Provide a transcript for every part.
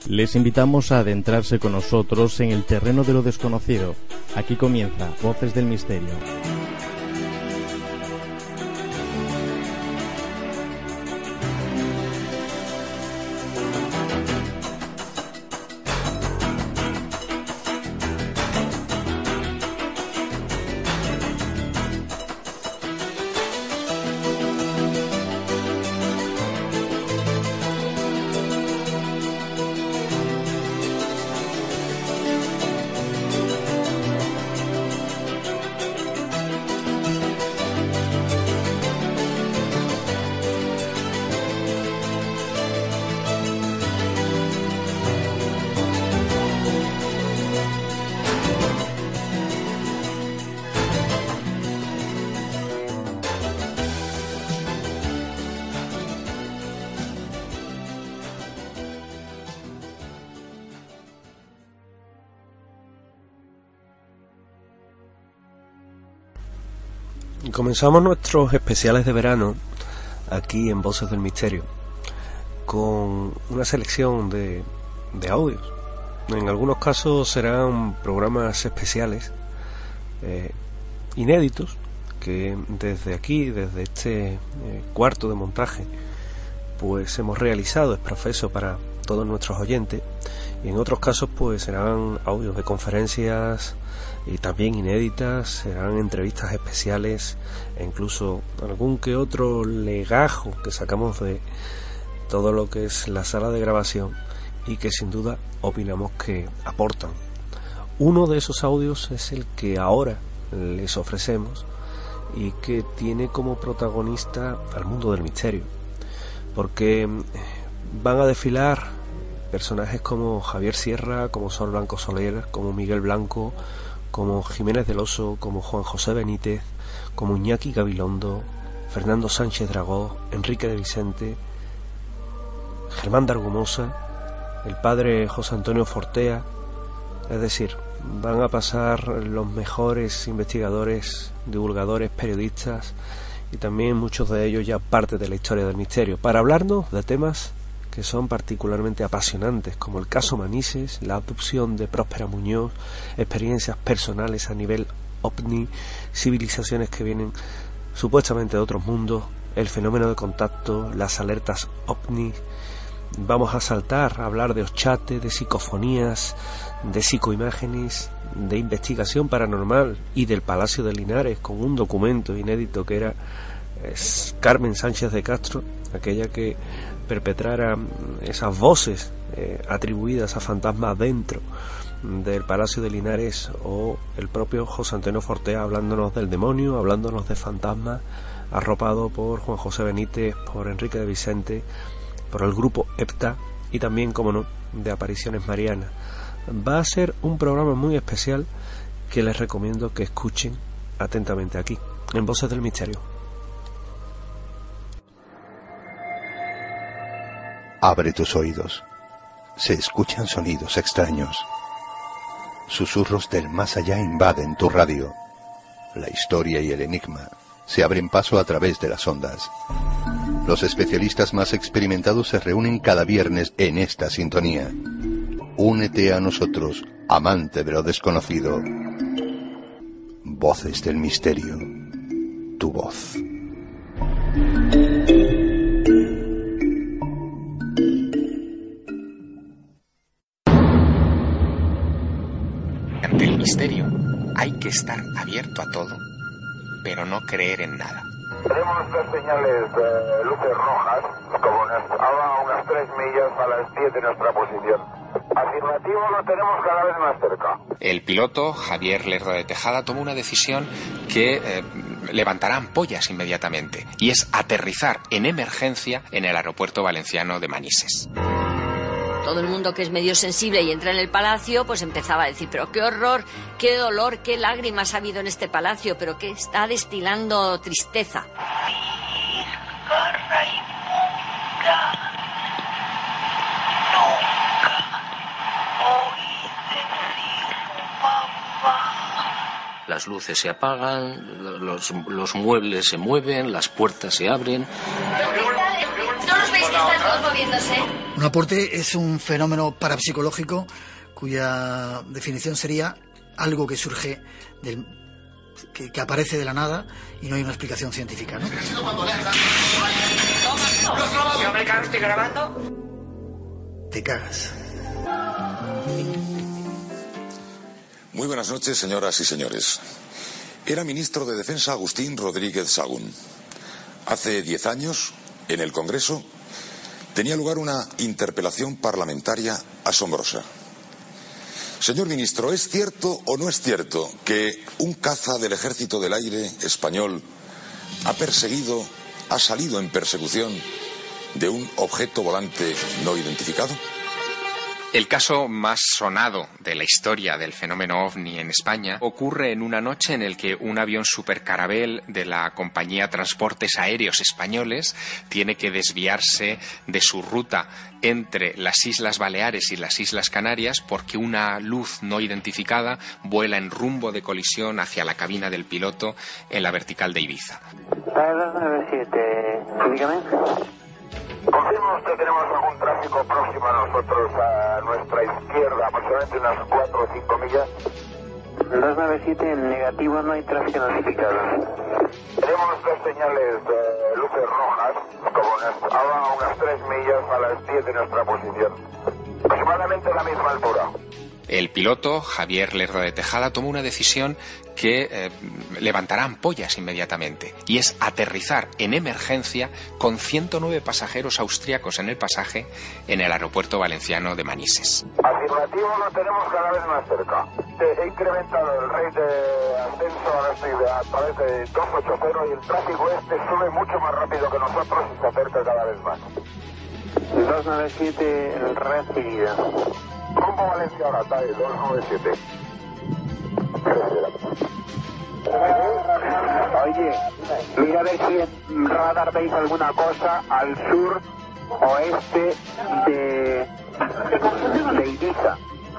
Les invitamos a adentrarse con nosotros en el terreno de lo desconocido. Aquí comienza Voces del Misterio. Comenzamos nuestros especiales de verano aquí en Voces del Misterio con una selección de audios. En algunos casos serán programas especiales inéditos que desde aquí, desde este cuarto de montaje, pues hemos realizado, es profeso para todos nuestros oyentes, y en otros casos pues serán audios de conferencias y también inéditas, serán entrevistas especiales e incluso algún que otro legajo que sacamos de todo lo que es la sala de grabación y que sin duda opinamos que aportan. Uno de esos audios es el que ahora les ofrecemos y que tiene como protagonista al mundo del misterio, porque van a desfilar personajes como Javier Sierra, como Sol Blanco Soler, como Miguel Blanco, como Jiménez del Oso, como Juan José Benítez, como Iñaki Gabilondo, Fernando Sánchez Dragó, Enrique de Vicente, Germán de Argumosa, el padre José Antonio Fortea. Es decir, van a pasar los mejores investigadores, divulgadores, periodistas y también muchos de ellos ya parte de la historia del misterio, para hablarnos de temas que son particularmente apasionantes, como el caso Manises, la abducción de Próspera Muñoz, experiencias personales a nivel ovni, civilizaciones que vienen supuestamente de otros mundos, el fenómeno de contacto, las alertas ovni. Vamos a saltar a hablar de Ochate, de psicofonías, de psicoimágenes, de investigación paranormal y del Palacio de Linares, con un documento inédito que era Carmen Sánchez de Castro, aquella que perpetrara esas voces atribuidas a fantasmas dentro del Palacio de Linares, o el propio José Antonio Fortea hablándonos del demonio, hablándonos de fantasmas, arropado por Juan José Benítez, por Enrique de Vicente, por el grupo EPTA y también, como no, de apariciones marianas. Va a ser un programa muy especial que les recomiendo que escuchen atentamente aquí, en Voces del Misterio. Abre tus oídos. Se escuchan sonidos extraños. Susurros del más allá invaden tu radio. La historia y el enigma se abren paso a través de las ondas. Los especialistas más experimentados se reúnen cada viernes en esta sintonía. Únete a nosotros, amante de lo desconocido. Voces del Misterio. Tu voz. Ante el misterio hay que estar abierto a todo, pero no creer en nada. Tenemos nuestras señales de luces rojas, como a unas 3 millas a las 10 de nuestra posición. Afirmativo, lo tenemos cada vez más cerca. El piloto, Javier Lerdo de Tejada, tomó una decisión que levantará ampollas inmediatamente, y es aterrizar en emergencia en el aeropuerto valenciano de Manises. Todo el mundo que es medio sensible y entra en el palacio, pues empezaba a decir, pero qué horror, qué dolor, qué lágrimas ha habido en este palacio, pero que está destilando tristeza. Las luces se apagan, los muebles se mueven, las puertas se abren. ¿No los veis Está todo moviéndose. Un aporte es un fenómeno parapsicológico cuya definición sería algo que surge que aparece de la nada y no hay una explicación científica, ¿no? ¿Estoy grabando? Te cagas. Muy buenas noches, señoras y señores. Era ministro de Defensa Agustín Rodríguez Sagún. Hace 10 años, en el Congreso, tenía lugar una interpelación parlamentaria asombrosa. Señor ministro, ¿es cierto o no es cierto que un caza del Ejército del Aire español ha salido en persecución de un objeto volante no identificado? El caso más sonado de la historia del fenómeno OVNI en España ocurre en una noche en el que un avión Supercarabel de la compañía Transportes Aéreos Españoles tiene que desviarse de su ruta entre las Islas Baleares y las Islas Canarias porque una luz no identificada vuela en rumbo de colisión hacia la cabina del piloto en la vertical de Ibiza. 297, dígame. Confirmo que tenemos algún tráfico próximo a nosotros, a nuestra izquierda, aproximadamente unas 4 o 5 millas. 297, en negativo, no hay tráfico notificado. Tenemos 2 señales de luces rojas, como a unas 3 millas a las 10 de nuestra posición. Aproximadamente a la misma altura. El piloto, Javier Lerdo de Tejada, tomó una decisión que levantará ampollas inmediatamente, y es aterrizar en emergencia con 109 pasajeros austriacos en el pasaje en el aeropuerto valenciano de Manises. Afirmativo, lo tenemos cada vez más cerca. He incrementado el rate de ascenso, ahora estoy a través de 280 y el tráfico sube mucho más rápido que nosotros y se acerca cada vez más. 297 recibida. Rumbo Valencia ahora, TAE 297. Oye, mira a ver si en radar veis alguna cosa al sur oeste de Ibiza.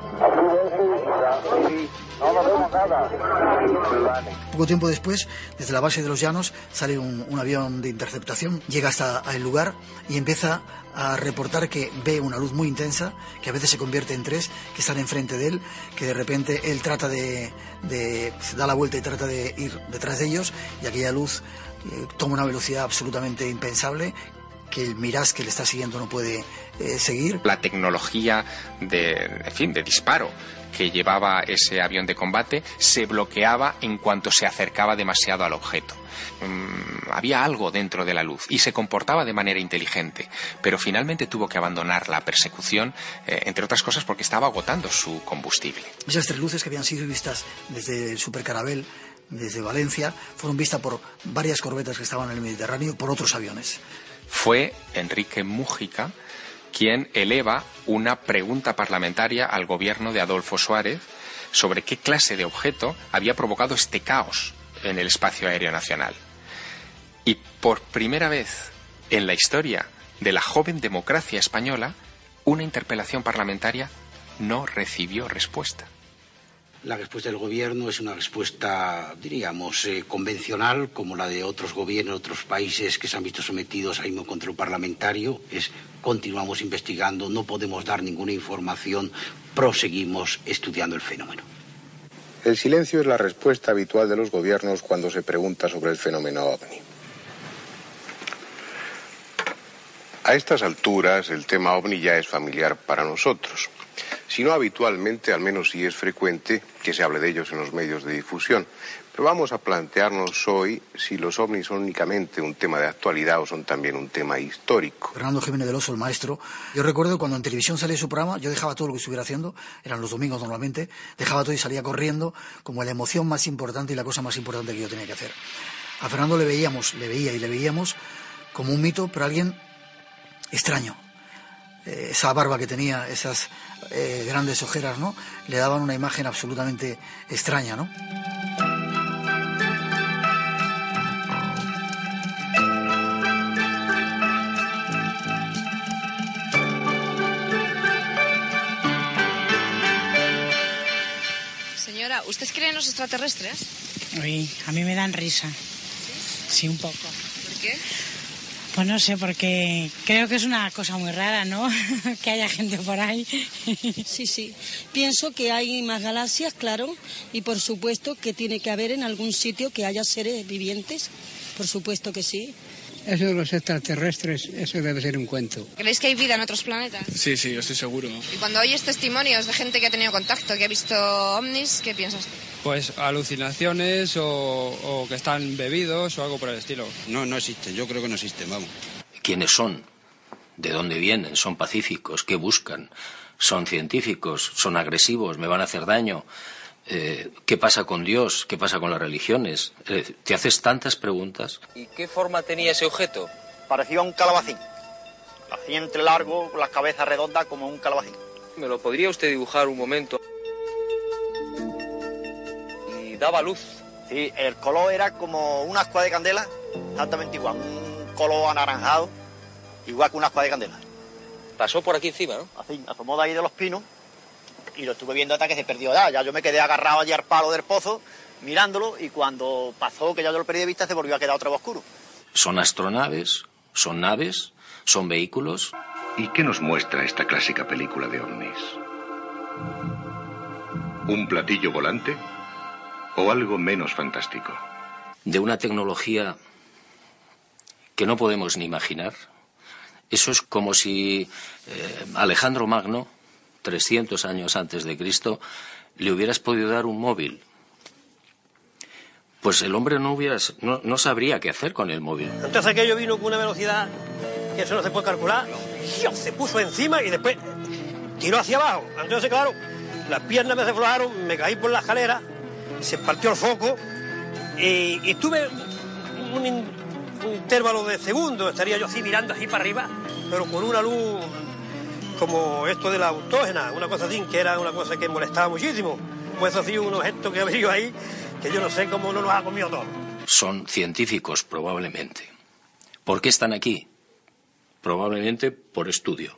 Sí, no vemos nada. Vale. Poco tiempo después, desde la base de los Llanos, sale un avión de interceptación, llega hasta el lugar y empieza a reportar que ve una luz muy intensa, que a veces se convierte en 3, que están enfrente de él, que de repente él trata se da la vuelta y trata de ir detrás de ellos, y aquella luz toma una velocidad absolutamente impensable, que el Mirage que le está siguiendo no puede seguir. La tecnología de disparo que llevaba ese avión de combate se bloqueaba en cuanto se acercaba demasiado al objeto. Había algo dentro de la luz y se comportaba de manera inteligente, pero finalmente tuvo que abandonar la persecución, entre otras cosas porque estaba agotando su combustible. Esas 3 luces que habían sido vistas desde el Supercarabel, desde Valencia, fueron vistas por varias corbetas que estaban en el Mediterráneo, por otros aviones. Fue Enrique Mújica quien eleva una pregunta parlamentaria al gobierno de Adolfo Suárez sobre qué clase de objeto había provocado este caos en el espacio aéreo nacional. Y por primera vez en la historia de la joven democracia española, una interpelación parlamentaria no recibió respuesta. La respuesta del gobierno es una respuesta, diríamos, convencional, como la de otros gobiernos, otros países que se han visto sometidos al mismo control parlamentario. Continuamos investigando, no podemos dar ninguna información, proseguimos estudiando el fenómeno. El silencio es la respuesta habitual de los gobiernos cuando se pregunta sobre el fenómeno OVNI. A estas alturas, el tema OVNI ya es familiar para nosotros. Si no habitualmente, al menos sí es frecuente que se hable de ellos en los medios de difusión. Pero vamos a plantearnos hoy si los ovnis son únicamente un tema de actualidad o son también un tema histórico. Fernando Jiménez del Oso, el maestro. Yo recuerdo cuando en televisión salía su programa, yo dejaba todo lo que estuviera haciendo, eran los domingos normalmente, dejaba todo y salía corriendo como la emoción más importante y la cosa más importante que yo tenía que hacer. A Fernando le veía como un mito, pero alguien extraño. Esa barba que tenía, esas grandes ojeras, ¿no? Le daban una imagen absolutamente extraña, ¿no? Señora, ¿usted cree en los extraterrestres? Uy, a mí me dan risa. ¿Sí? Sí, un poco. ¿Por qué? Pues no sé, porque creo que es una cosa muy rara, ¿no? Que haya gente por ahí. Sí. Pienso que hay más galaxias, claro, y por supuesto que tiene que haber en algún sitio que haya seres vivientes. Por supuesto que sí. Eso de los extraterrestres, eso debe ser un cuento. ¿Creéis que hay vida en otros planetas? Sí, yo estoy seguro. Y cuando oyes testimonios de gente que ha tenido contacto, que ha visto ovnis, ¿qué piensas? Pues alucinaciones o que están bebidos o algo por el estilo. No existen, yo creo que no existen, vamos. ¿Quiénes son? ¿De dónde vienen? ¿Son pacíficos? ¿Qué buscan? ¿Son científicos? ¿Son agresivos? ¿Me van a hacer daño? ¿Qué pasa con Dios? ¿Qué pasa con las religiones? Te haces tantas preguntas. ¿Y qué forma tenía ese objeto? Parecía un calabacín. Así entre largo, con la cabeza redonda como un calabacín. ¿Me lo podría usted dibujar un momento? Y daba luz. Sí, el color era como una ascua de candela, exactamente igual, un color anaranjado, igual que una ascua de candela. Pasó por aquí encima, ¿no? Así, asomó de ahí de los pinos y lo estuve viendo hasta que se perdió ya yo me quedé agarrado allí al palo del pozo mirándolo y cuando pasó, que ya yo lo perdí de vista, se volvió a quedar otra vez oscuro. ¿Son astronaves? ¿Son naves? ¿Son vehículos? ¿Y qué nos muestra esta clásica película de ovnis? ¿Un platillo volante o algo menos fantástico? De una tecnología que no podemos ni imaginar. Eso es como si Alejandro Magno, 300 años antes de Cristo, le hubieras podido dar un móvil. Pues el hombre no sabría qué hacer con el móvil. Entonces aquello vino con una velocidad que eso no se puede calcular. Se puso encima y después tiró hacia abajo. Entonces, claro, las piernas me aflojaron, me caí por la escalera, se partió el foco y estuve un intervalo de segundos, estaría yo así mirando así para arriba, pero con una luz como esto de la autógena, una cosa así, que era una cosa que molestaba muchísimo. Pues eso sí, un objeto que había ahí, que yo no sé cómo no nos ha comido todo. Son científicos, probablemente. ¿Por qué están aquí? Probablemente por estudio.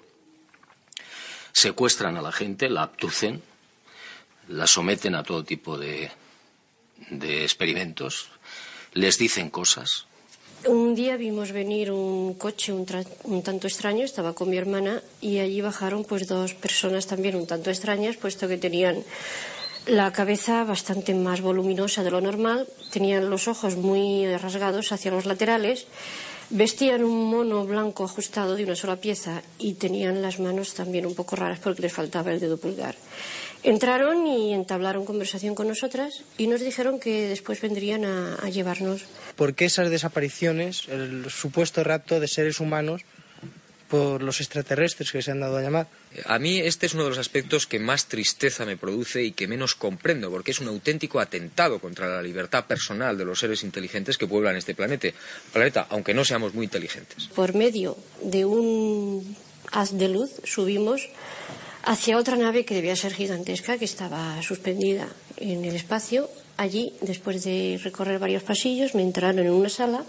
Secuestran a la gente, la abducen, la someten a todo tipo de experimentos, les dicen cosas. Un día vimos venir un coche un tanto extraño, estaba con mi hermana y allí bajaron pues dos personas también un tanto extrañas, puesto que tenían la cabeza bastante más voluminosa de lo normal, tenían los ojos muy rasgados hacia los laterales, vestían un mono blanco ajustado de una sola pieza y tenían las manos también un poco raras porque les faltaba el dedo pulgar. Entraron y entablaron conversación con nosotras y nos dijeron que después vendrían a llevarnos. ¿Por qué esas desapariciones, el supuesto rapto de seres humanos por los extraterrestres que se han dado a llamar? A mí este es uno de los aspectos que más tristeza me produce y que menos comprendo, porque es un auténtico atentado contra la libertad personal de los seres inteligentes que pueblan este planeta, aunque no seamos muy inteligentes. Por medio de un haz de luz subimos hacia otra nave que debía ser gigantesca, que estaba suspendida en el espacio. Allí, después de recorrer varios pasillos, me entraron en una sala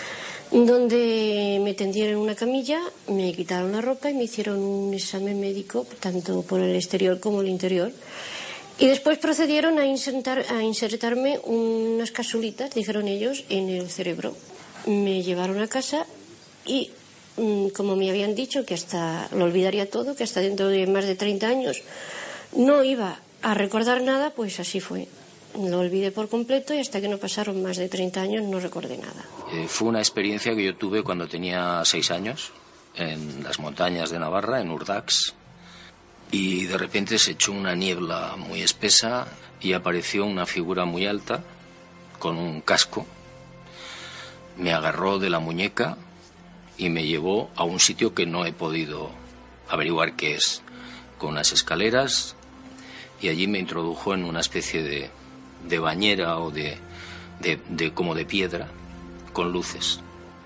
donde me tendieron en una camilla, me quitaron la ropa y me hicieron un examen médico, tanto por el exterior como el interior. Y después procedieron a insertarme unas capsulitas, dijeron ellos, en el cerebro. Me llevaron a casa y, como me habían dicho, que hasta lo olvidaría todo, que hasta dentro de más de 30 años no iba a recordar nada, pues así fue. Lo olvidé por completo y hasta que no pasaron más de 30 años no recordé nada. Fue una experiencia que yo tuve cuando tenía 6 años, en las montañas de Navarra, en Urdax, y de repente se echó una niebla muy espesa y apareció una figura muy alta con un casco. Me agarró de la muñeca y me llevó a un sitio que no he podido averiguar qué es, con unas escaleras, y allí me introdujo en una especie de bañera o como de piedra con luces,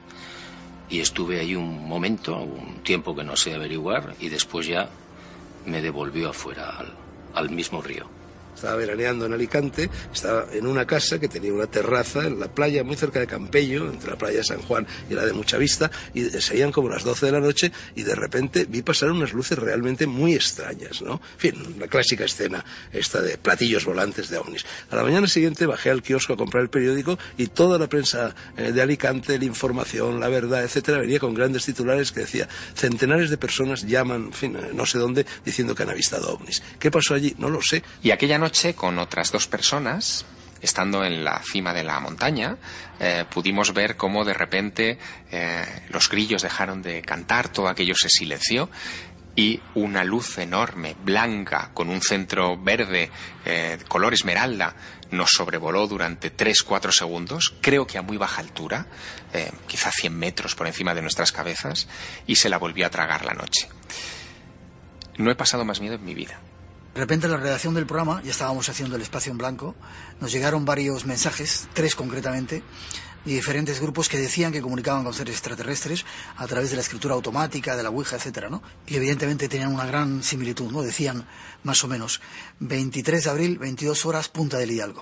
y estuve ahí un momento, un tiempo que no sé averiguar, y después ya me devolvió afuera al mismo río. estaba veraneando en Alicante, estaba en una casa que tenía una terraza en la playa, muy cerca de Campello, entre la playa de San Juan y la de Muchavista, y seguían como las 12 de la noche, y de repente vi pasar unas luces realmente muy extrañas, ¿no? En fin, la clásica escena esta de platillos volantes de ovnis. A la mañana siguiente bajé al kiosco a comprar el periódico y toda la prensa de Alicante, La Información, La Verdad, etcétera, venía con grandes titulares que decía: centenares de personas llaman, en fin, no sé dónde, diciendo que han avistado ovnis. ¿Qué pasó allí? No lo sé. Y aquella noche, con otras 2 personas, estando en la cima de la montaña, pudimos ver cómo de repente los grillos dejaron de cantar, todo aquello se silenció y una luz enorme, blanca, con un centro verde, color esmeralda, nos sobrevoló durante 3-4 segundos, creo que a muy baja altura, quizá 100 metros por encima de nuestras cabezas, y se la volvió a tragar la noche. No he pasado más miedo en mi vida. De repente, en la redacción del programa, ya estábamos haciendo el espacio en blanco, nos llegaron varios mensajes, 3 concretamente, de diferentes grupos que decían que comunicaban con seres extraterrestres a través de la escritura automática, de la Ouija, etcétera, ¿no? Y evidentemente tenían una gran similitud, ¿no? Decían, más o menos, 23 de abril, 22 horas, Punta del Hidalgo.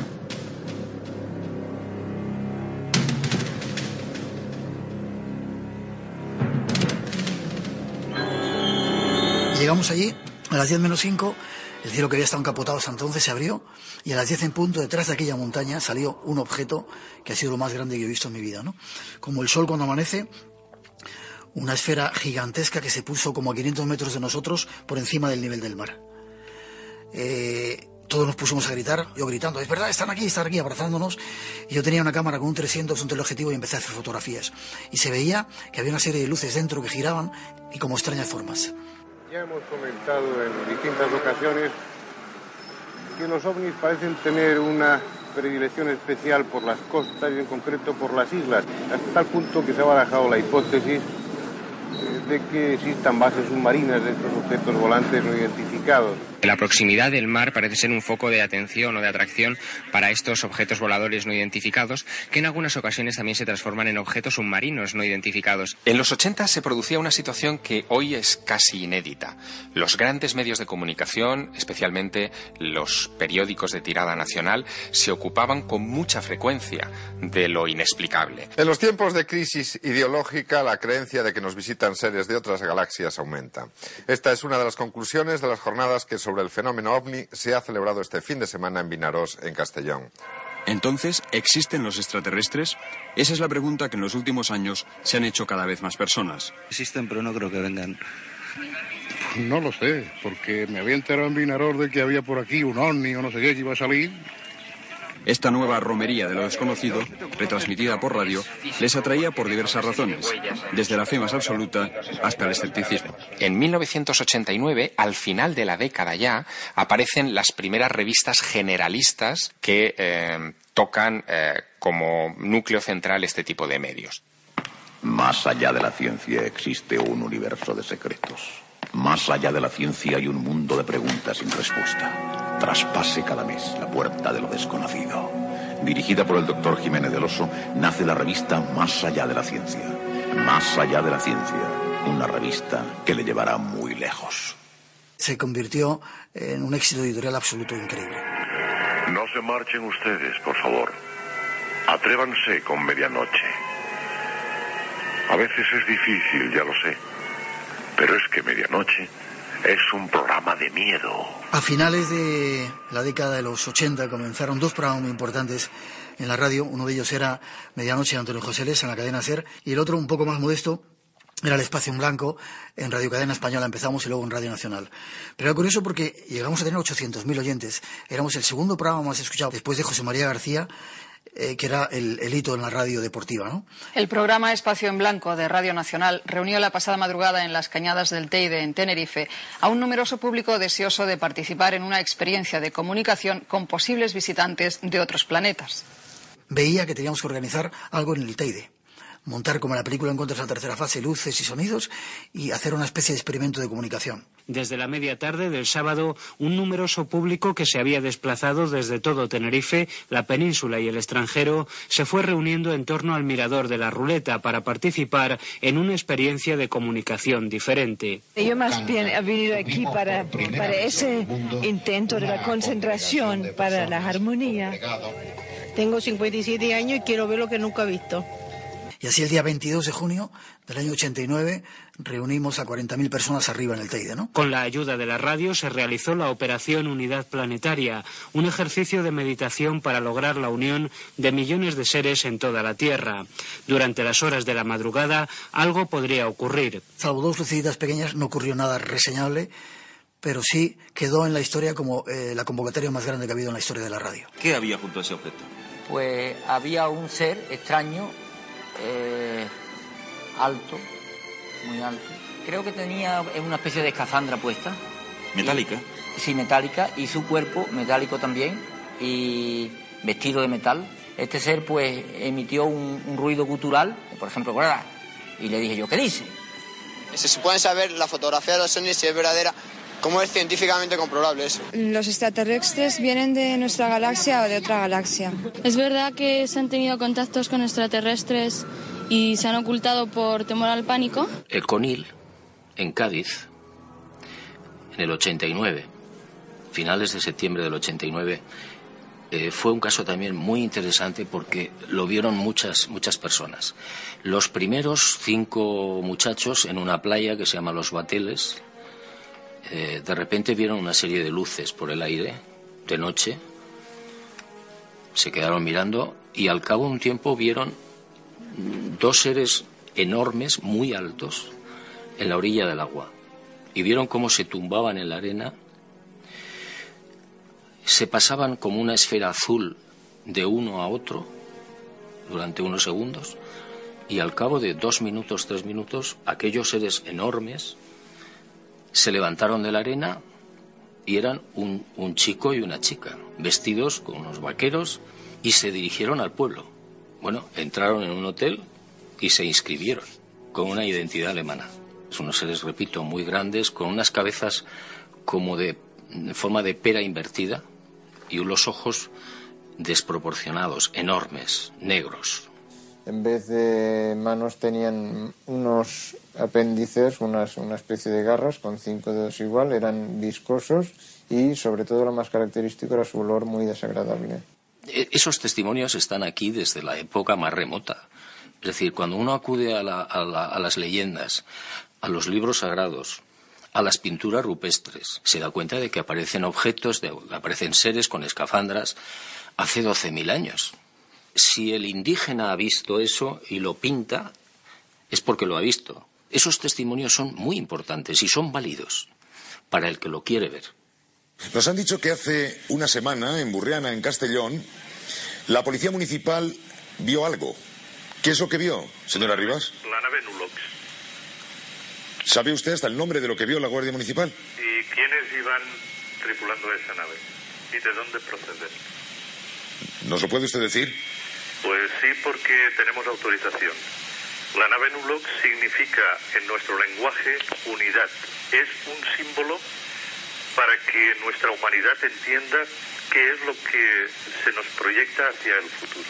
Llegamos allí a las 10 menos 5, el cielo que había estado encapotado hasta entonces se abrió, y a las 10 en punto, detrás de aquella montaña, salió un objeto que ha sido lo más grande que he visto en mi vida, ¿no? Como el sol cuando amanece, una esfera gigantesca que se puso como a 500 metros de nosotros por encima del nivel del mar. Todos nos pusimos a gritar, yo gritando: es verdad, están aquí, abrazándonos. Y yo tenía una cámara con un 300, un teleobjetivo, y empecé a hacer fotografías. Y se veía que había una serie de luces dentro que giraban y como extrañas formas. Ya hemos comentado en distintas ocasiones que los ovnis parecen tener una predilección especial por las costas y en concreto por las islas, hasta tal punto que se ha barajado la hipótesis de que existan bases submarinas de estos objetos volantes no identificados. La proximidad del mar parece ser un foco de atención o de atracción para estos objetos voladores no identificados, que en algunas ocasiones también se transforman en objetos submarinos no identificados. En los 80 se producía una situación que hoy es casi inédita. Los grandes medios de comunicación, especialmente los periódicos de tirada nacional, se ocupaban con mucha frecuencia de lo inexplicable. En los tiempos de crisis ideológica, la creencia de que nos visitan seres de otras galaxias aumenta. Esta es una de las conclusiones de las jornadas que sobre el fenómeno ovni se ha celebrado este fin de semana en Vinarós, en Castellón. Entonces, ¿existen los extraterrestres? Esa es la pregunta que en los últimos años se han hecho cada vez más personas. Existen, pero no creo que vengan. No lo sé, porque me había enterado en Vinarós de que había por aquí un ovni o no sé qué que iba a salir. Esta nueva romería de lo desconocido, retransmitida por radio, les atraía por diversas razones, desde la fe más absoluta hasta el escepticismo. En 1989, al final de la década ya, aparecen las primeras revistas generalistas que tocan como núcleo central este tipo de medios. Más allá de la ciencia existe un universo de secretos. Más allá de la ciencia hay un mundo de preguntas sin respuesta. Traspase cada mes la puerta de lo desconocido. Dirigida por el doctor Jiménez del Oso, nace la revista Más allá de la ciencia. Más allá de la ciencia, una revista que le llevará muy lejos. Se convirtió en un éxito editorial absoluto increíble. No se marchen ustedes, por favor. Atrévanse con Medianoche. A veces es difícil, ya lo sé. Pero es que Medianoche es un programa de miedo. A finales de la década de los 80 comenzaron 2 programas muy importantes en la radio. Uno de ellos era Medianoche de Antonio José Les en la cadena SER, y el otro, un poco más modesto, era El Espacio en Blanco en Radio Cadena Española. Empezamos y luego en Radio Nacional. Pero era curioso porque llegamos a tener 800.000 oyentes. Éramos el segundo programa más escuchado después de José María García, que era el hito en la radio deportiva, ¿no? El programa Espacio en Blanco de Radio Nacional reunió la pasada madrugada en las Cañadas del Teide, en Tenerife, a un numeroso público deseoso de participar en una experiencia de comunicación con posibles visitantes de otros planetas. Veía que teníamos que organizar algo en el Teide, montar, como en la película Encuentros en la tercera fase, luces y sonidos y hacer una especie de experimento de comunicación. Desde la media tarde del sábado, un numeroso público que se había desplazado desde todo Tenerife, la península y el extranjero, se fue reuniendo en torno al mirador de la Ruleta para participar en una experiencia de comunicación diferente. Yo más bien he venido aquí para ese intento de la concentración, para la armonía. Tengo 57 años y quiero ver lo que nunca he visto. Y así el día 22 de junio del año 89 reunimos a 40.000 personas arriba en el Teide, ¿no? Con la ayuda de la radio se realizó la Operación Unidad Planetaria, un ejercicio de meditación para lograr la unión de millones de seres en toda la Tierra. Durante las horas de la madrugada algo podría ocurrir. Salvo dos lucecitas pequeñas no ocurrió nada reseñable, pero sí quedó en la historia como la convocatoria más grande que ha habido en la historia de la radio. ¿Qué había junto a ese objeto? Pues había un ser extraño, alto, muy alto. Creo que tenía una especie de escafandra puesta. ¿Metálica? Sí, metálica, y su cuerpo metálico también, y vestido de metal. Este ser pues emitió un ruido gutural, por ejemplo, y le dije yo, ¿qué dice? Se pueden saber la fotografía de los ovnis si es verdadera. ¿Cómo es científicamente comprobable eso? Los extraterrestres vienen de nuestra galaxia o de otra galaxia. ¿Es verdad que se han tenido contactos con extraterrestres y se han ocultado por temor al pánico? El Conil, en Cádiz, en el 89, finales de septiembre del 89, fue un caso también muy interesante porque lo vieron muchas personas. Los primeros 5 muchachos en una playa que se llama Los Bateles, de repente vieron una serie de luces por el aire, de noche, se quedaron mirando y al cabo de un tiempo vieron 2 seres enormes, muy altos, en la orilla del agua. Y vieron cómo se tumbaban en la arena, se pasaban como una esfera azul de uno a otro durante unos segundos y al cabo de 2 minutos, 3 minutos, aquellos seres enormes se levantaron de la arena y eran un chico y una chica, vestidos con unos vaqueros, y se dirigieron al pueblo. Bueno, entraron en un hotel y se inscribieron con una identidad alemana. Son unos seres, repito, muy grandes, con unas cabezas como de forma de pera invertida y unos ojos desproporcionados, enormes, negros. En vez de manos tenían unos apéndices, una especie de garras con 5 dedos igual, eran viscosos y sobre todo lo más característico era su olor muy desagradable. Esos testimonios están aquí desde la época más remota. Es decir, cuando uno acude a las leyendas, a los libros sagrados, a las pinturas rupestres, se da cuenta de que aparecen objetos, aparecen seres con escafandras hace 12.000 años. Si el indígena ha visto eso y lo pinta, es porque lo ha visto. Esos testimonios son muy importantes y son válidos para el que lo quiere ver. Nos han dicho que hace una semana, en Burriana, en Castellón, la policía municipal vio algo. ¿Qué es lo que vio, señora Rivas? La nave Nulox. ¿Sabe usted hasta el nombre de lo que vio la Guardia Municipal? ¿Y quiénes iban tripulando esa nave? ¿Y de dónde proceden? ¿Nos lo puede usted decir? Pues sí, porque tenemos autorización. La nave Nulox significa en nuestro lenguaje unidad. Es un símbolo para que nuestra humanidad entienda qué es lo que se nos proyecta hacia el futuro.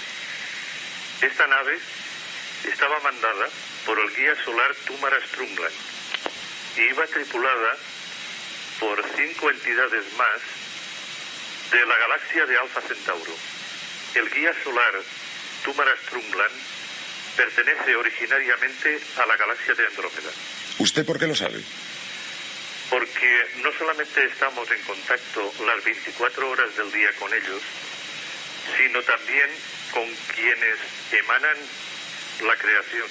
Esta nave estaba mandada por el guía solar Tumara Strumland y iba tripulada por 5 entidades más de la galaxia de Alfa Centauro. El guía solar Tumara Strumland pertenece originariamente a la galaxia de Andrómeda. ¿Usted por qué lo sabe? Porque no solamente estamos en contacto las 24 horas del día con ellos, sino también con quienes emanan la creación.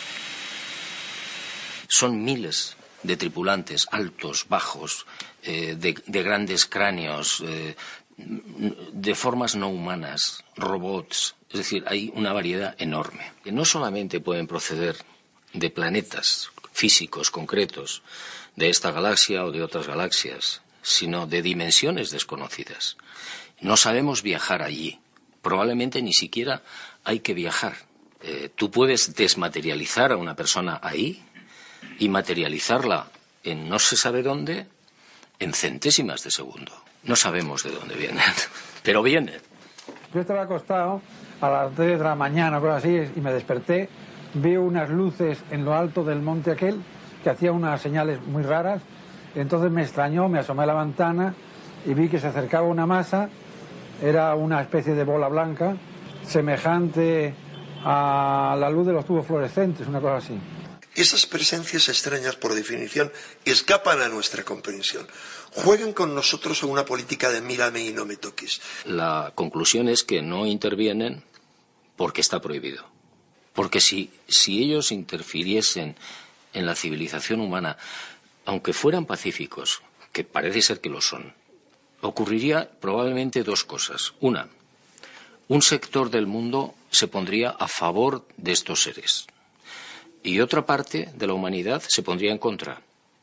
Son miles de tripulantes, altos, bajos, de grandes cráneos, de formas no humanas, robots. Es decir, hay una variedad enorme. Que no solamente pueden proceder de planetas físicos concretos, de esta galaxia o de otras galaxias, sino de dimensiones desconocidas. No sabemos viajar allí. Probablemente ni siquiera hay que viajar. Tú puedes desmaterializar a una persona ahí y materializarla en no se sabe dónde en centésimas de segundo. No sabemos de dónde vienen, pero vienen. Yo estaba acostado a las 3 de la mañana o algo así y me desperté. Veo unas luces en lo alto del monte aquel que hacían unas señales muy raras. Entonces me extrañó, me asomé a la ventana y vi que se acercaba una masa. Era una especie de bola blanca semejante a la luz de los tubos fluorescentes, una cosa así. Esas presencias extrañas, por definición, escapan a nuestra comprensión. Juegan con nosotros en una política de mírame y no me toques. La conclusión es que no intervienen porque está prohibido. Porque si ellos interfiriesen en la civilización humana, aunque fueran pacíficos, que parece ser que lo son, ocurriría probablemente dos cosas. Una, un sector del mundo se pondría a favor de estos seres. Y otra parte de la humanidad se pondría en contra.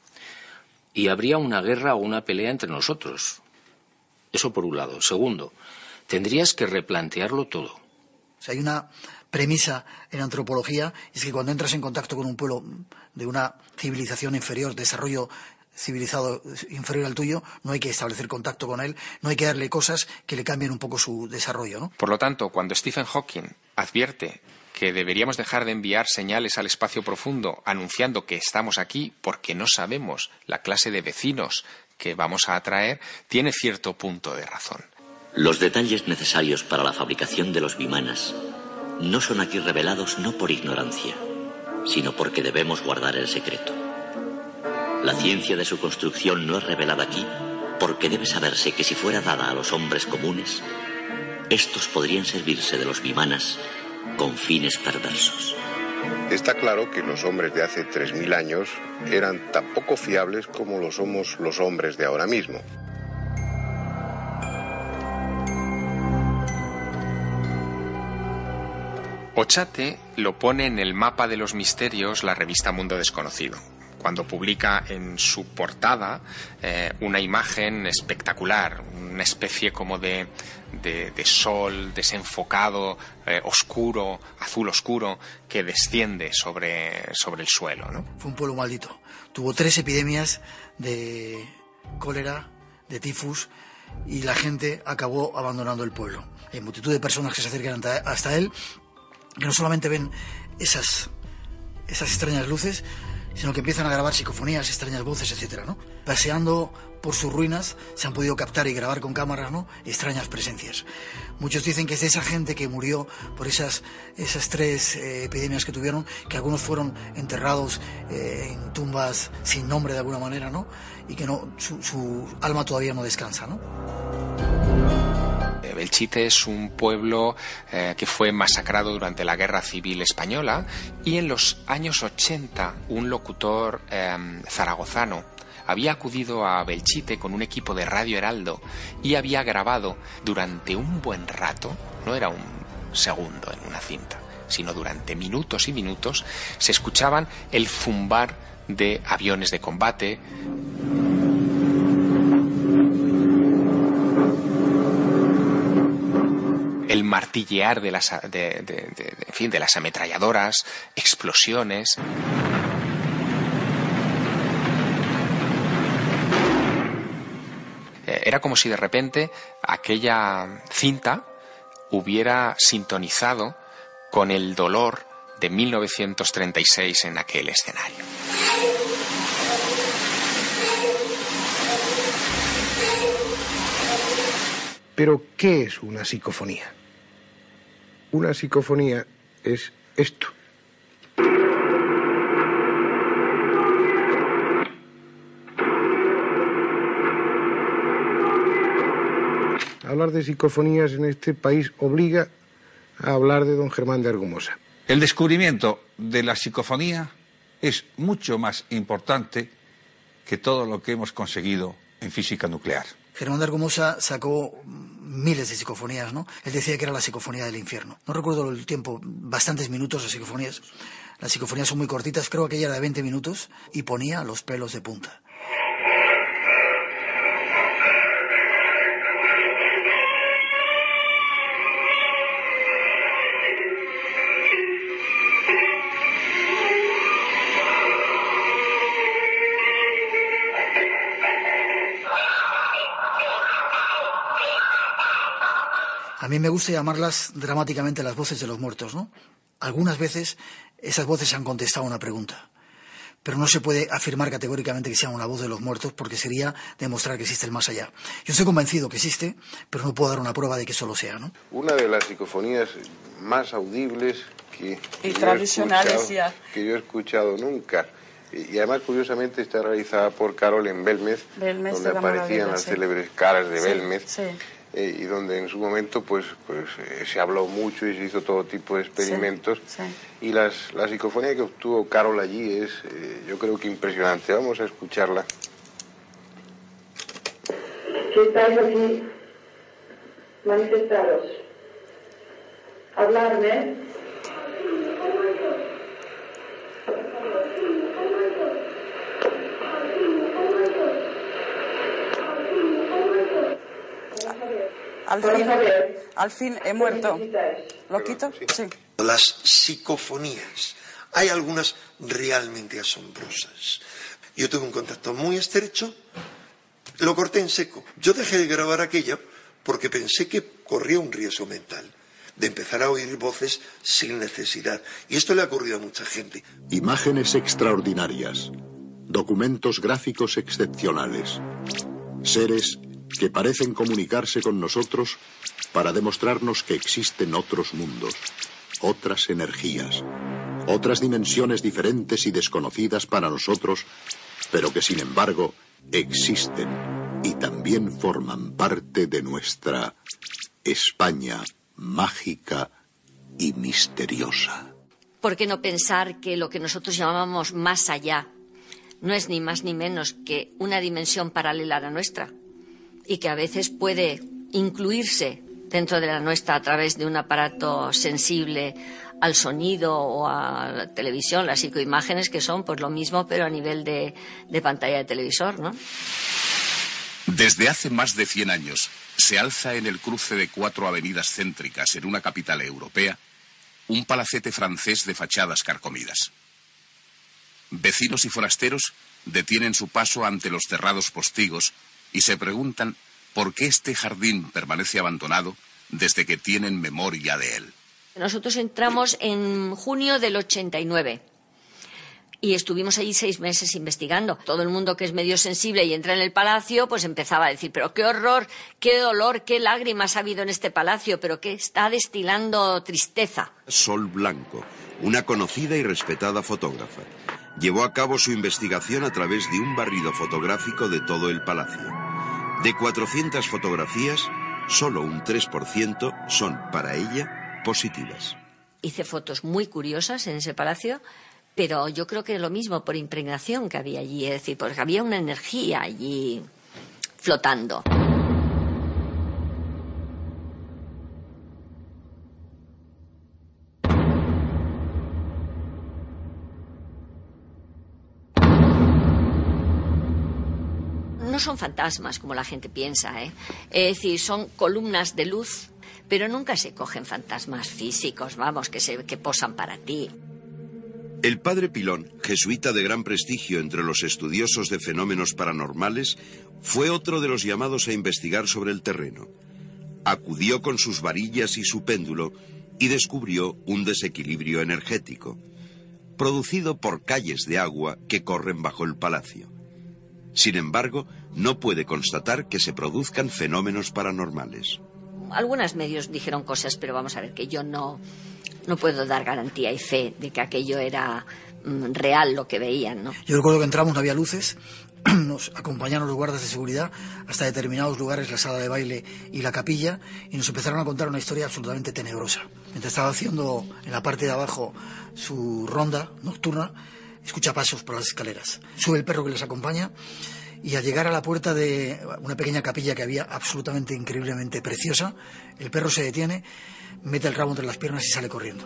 Y habría una guerra o una pelea entre nosotros. Eso por un lado. Segundo, tendrías que replantearlo todo. O sea, hay una premisa en antropología, es que cuando entras en contacto con un pueblo de una civilización inferior, desarrollo civilizado inferior al tuyo, no hay que establecer contacto con él, no hay que darle cosas que le cambien un poco su desarrollo, ¿no? Por lo tanto, cuando Stephen Hawking advierte que deberíamos dejar de enviar señales al espacio profundo anunciando que estamos aquí porque no sabemos la clase de vecinos que vamos a atraer, tiene cierto punto de razón. Los detalles necesarios para la fabricación de los vimanas no son aquí revelados no por ignorancia, sino porque debemos guardar el secreto. La ciencia de su construcción no es revelada aquí porque debe saberse que si fuera dada a los hombres comunes, estos podrían servirse de los vimanas con fines perversos. Está claro que los hombres de hace 3000 años eran tan poco fiables como lo somos los hombres de ahora mismo. Ochate lo pone en el mapa de los misterios la revista Mundo Desconocido, cuando publica en su portada una imagen espectacular, una especie como de sol desenfocado, oscuro, azul oscuro, que desciende sobre el suelo, ¿no? Fue un pueblo maldito. Tuvo 3 epidemias de cólera, de tifus, y la gente acabó abandonando el pueblo. Hay multitud de personas que se acercan hasta él, que no solamente ven esas extrañas luces, sino que empiezan a grabar psicofonías, extrañas voces, etcétera, ¿no? Paseando por sus ruinas se han podido captar y grabar con cámaras, ¿no?, extrañas presencias. Muchos dicen que es de esa gente que murió por esas 3 epidemias que tuvieron, que algunos fueron enterrados en tumbas sin nombre de alguna manera, ¿no?, y que no su alma todavía no descansa, ¿no? Belchite es un pueblo que fue masacrado durante la Guerra Civil Española, y en los años 80 un locutor zaragozano había acudido a Belchite con un equipo de Radio Heraldo y había grabado durante un buen rato, no era un segundo en una cinta, sino durante minutos y minutos, se escuchaban el zumbar de aviones de combate, el martillear de las ametralladoras, explosiones. Era como si de repente aquella cinta hubiera sintonizado con el dolor de 1936 en aquel escenario. Pero, ¿qué es una psicofonía? Una psicofonía es esto. Hablar de psicofonías en este país obliga a hablar de don Germán de Argumosa. El descubrimiento de la psicofonía es mucho más importante que todo lo que hemos conseguido en física nuclear. Germán de Argumosa sacó miles de psicofonías, ¿no? Él decía que era la psicofonía del infierno. No recuerdo el tiempo, bastantes minutos de psicofonías. Las psicofonías son muy cortitas, creo que ella era de 20 minutos y ponía los pelos de punta. A mí me gusta llamarlas dramáticamente las voces de los muertos, ¿no? Algunas veces esas voces han contestado una pregunta, pero no se puede afirmar categóricamente que sea una voz de los muertos porque sería demostrar que existe el más allá. Yo estoy convencido que existe, pero no puedo dar una prueba de que eso lo sea, ¿no? Una de las psicofonías más audibles que yo he escuchado nunca. Y además, curiosamente, está realizada por Carol en Belmez, donde aparecían las célebres caras de Belmez. Sí. Y donde en su momento pues se habló mucho y se hizo todo tipo de experimentos. Sí. Y la psicofonía que obtuvo Carol allí es, yo creo que impresionante. Vamos a escucharla. Si estáis aquí, manifestaros. Hablarme. Al fin he muerto. ¿Lo quito? Sí. Las psicofonías. Hay algunas realmente asombrosas. Yo tuve un contacto muy estrecho, lo corté en seco. Yo dejé de grabar aquello porque pensé que corría un riesgo mental de empezar a oír voces sin necesidad. Y esto le ha ocurrido a mucha gente. Imágenes extraordinarias, documentos gráficos excepcionales, seres que parecen comunicarse con nosotros para demostrarnos que existen otros mundos, otras energías, otras dimensiones diferentes y desconocidas para nosotros, pero que sin embargo existen y también forman parte de nuestra España mágica y misteriosa. ¿Por qué no pensar que lo que nosotros llamamos más allá no es ni más ni menos que una dimensión paralela a la nuestra? Y que a veces puede incluirse dentro de la nuestra a través de un aparato sensible al sonido o a la televisión, las psicoimágenes, que son pues lo mismo pero a nivel de pantalla de televisor, ¿no? Desde hace más de 100 años se alza en el cruce de 4 avenidas céntricas en una capital europea un palacete francés de fachadas carcomidas. Vecinos y forasteros detienen su paso ante los cerrados postigos y se preguntan por qué este jardín permanece abandonado desde que tienen memoria de él. Nosotros entramos en junio del 89 y estuvimos allí 6 meses investigando. Todo el mundo que es medio sensible y entra en el palacio pues empezaba a decir, pero qué horror, qué dolor, qué lágrimas ha habido en este palacio, pero que está destilando tristeza. Sol Blanco, una conocida y respetada fotógrafa, llevó a cabo su investigación a través de un barrido fotográfico de todo el palacio. De 400 fotografías, solo un 3% son, para ella, positivas. Hice fotos muy curiosas en ese palacio, pero yo creo que lo mismo por impregnación que había allí, es decir, porque había una energía allí flotando. No son fantasmas como la gente piensa, ¿eh? Es decir, son columnas de luz, pero nunca se cogen fantasmas físicos, vamos, que posan para ti. El padre Pilón, jesuita de gran prestigio entre los estudiosos de fenómenos paranormales, fue otro de los llamados a investigar sobre el terreno. Acudió con sus varillas y su péndulo y descubrió un desequilibrio energético, producido por calles de agua que corren bajo el palacio. Sin embargo, no puede constatar que se produzcan fenómenos paranormales. Algunos medios dijeron cosas, pero vamos a ver que yo no puedo dar garantía y fe de que aquello era real lo que veían, ¿no? Yo recuerdo que entramos, no había luces, nos acompañaron los guardas de seguridad hasta determinados lugares, la sala de baile y la capilla, y nos empezaron a contar una historia absolutamente tenebrosa. Mientras estaba haciendo en la parte de abajo su ronda nocturna, escucha pasos por las escaleras. Sube el perro que les acompaña y al llegar a la puerta de una pequeña capilla que había absolutamente increíblemente preciosa, el perro se detiene, mete el rabo entre las piernas y sale corriendo.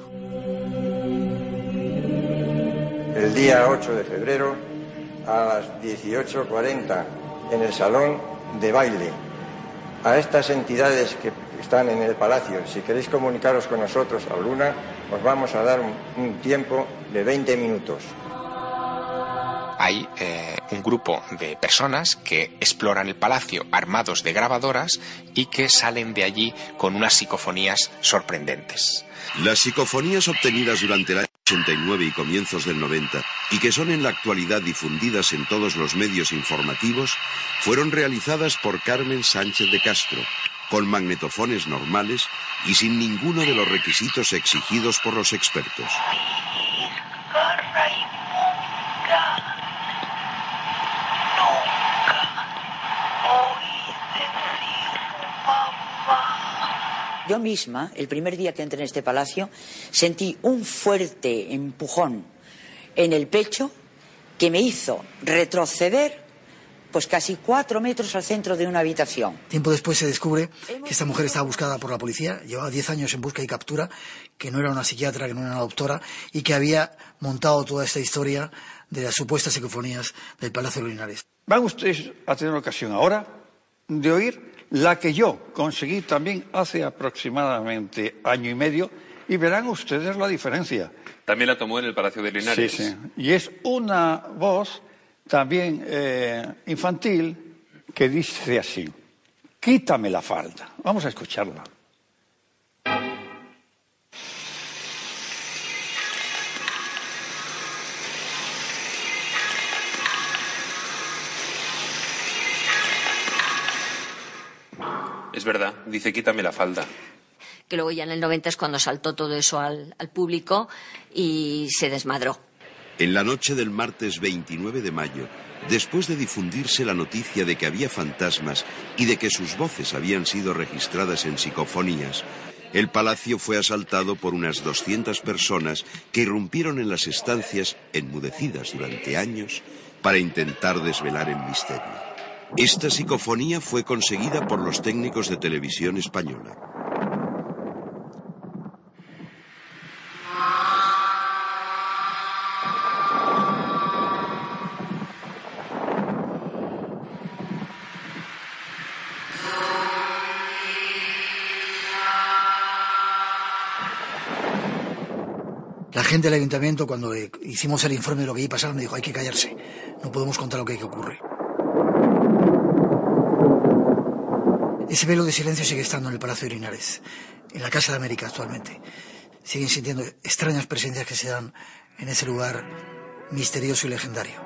El día 8 de febrero a las 18:40 en el salón de baile. A estas entidades que están en el palacio, si queréis comunicaros con nosotros a Luna, os vamos a dar un tiempo de 20 minutos. hay un grupo de personas que exploran el palacio armados de grabadoras y que salen de allí con unas psicofonías sorprendentes. Las psicofonías obtenidas durante el año 89 y comienzos del 90, y que son en la actualidad difundidas en todos los medios informativos, fueron realizadas por Carmen Sánchez de Castro, con magnetofones normales y sin ninguno de los requisitos exigidos por los expertos. Yo misma, el primer día que entré en este palacio, sentí un fuerte empujón en el pecho que me hizo retroceder pues casi 4 metros al centro de una habitación. Tiempo después se descubre que esta mujer estaba buscada por la policía, llevaba 10 años en busca y captura, que no era una psiquiatra, que no era una doctora, y que había montado toda esta historia de las supuestas psicofonías del Palacio de Linares. Van ustedes a tener ocasión ahora de oír la que yo conseguí también hace aproximadamente año y medio, y verán ustedes la diferencia. También la tomó en el Palacio de Linares. Sí, sí. Y es una voz también infantil que dice así: quítame la falda. Vamos a escucharla. Es verdad, dice quítame la falda. Que luego ya en el 90 es cuando saltó todo eso al público y se desmadró. En la noche del martes 29 de mayo, después de difundirse la noticia de que había fantasmas y de que sus voces habían sido registradas en psicofonías, el palacio fue asaltado por unas 200 personas que irrumpieron en las estancias, enmudecidas durante años, para intentar desvelar el misterio. Esta psicofonía fue conseguida por los técnicos de Televisión Española. La gente del ayuntamiento, cuando hicimos el informe de lo que allí pasaba, me dijo: hay que callarse, no podemos contar lo que ocurre. Ese velo de silencio sigue estando en el Palacio de Linares, en la Casa de América actualmente. Siguen sintiendo extrañas presencias que se dan en ese lugar misterioso y legendario.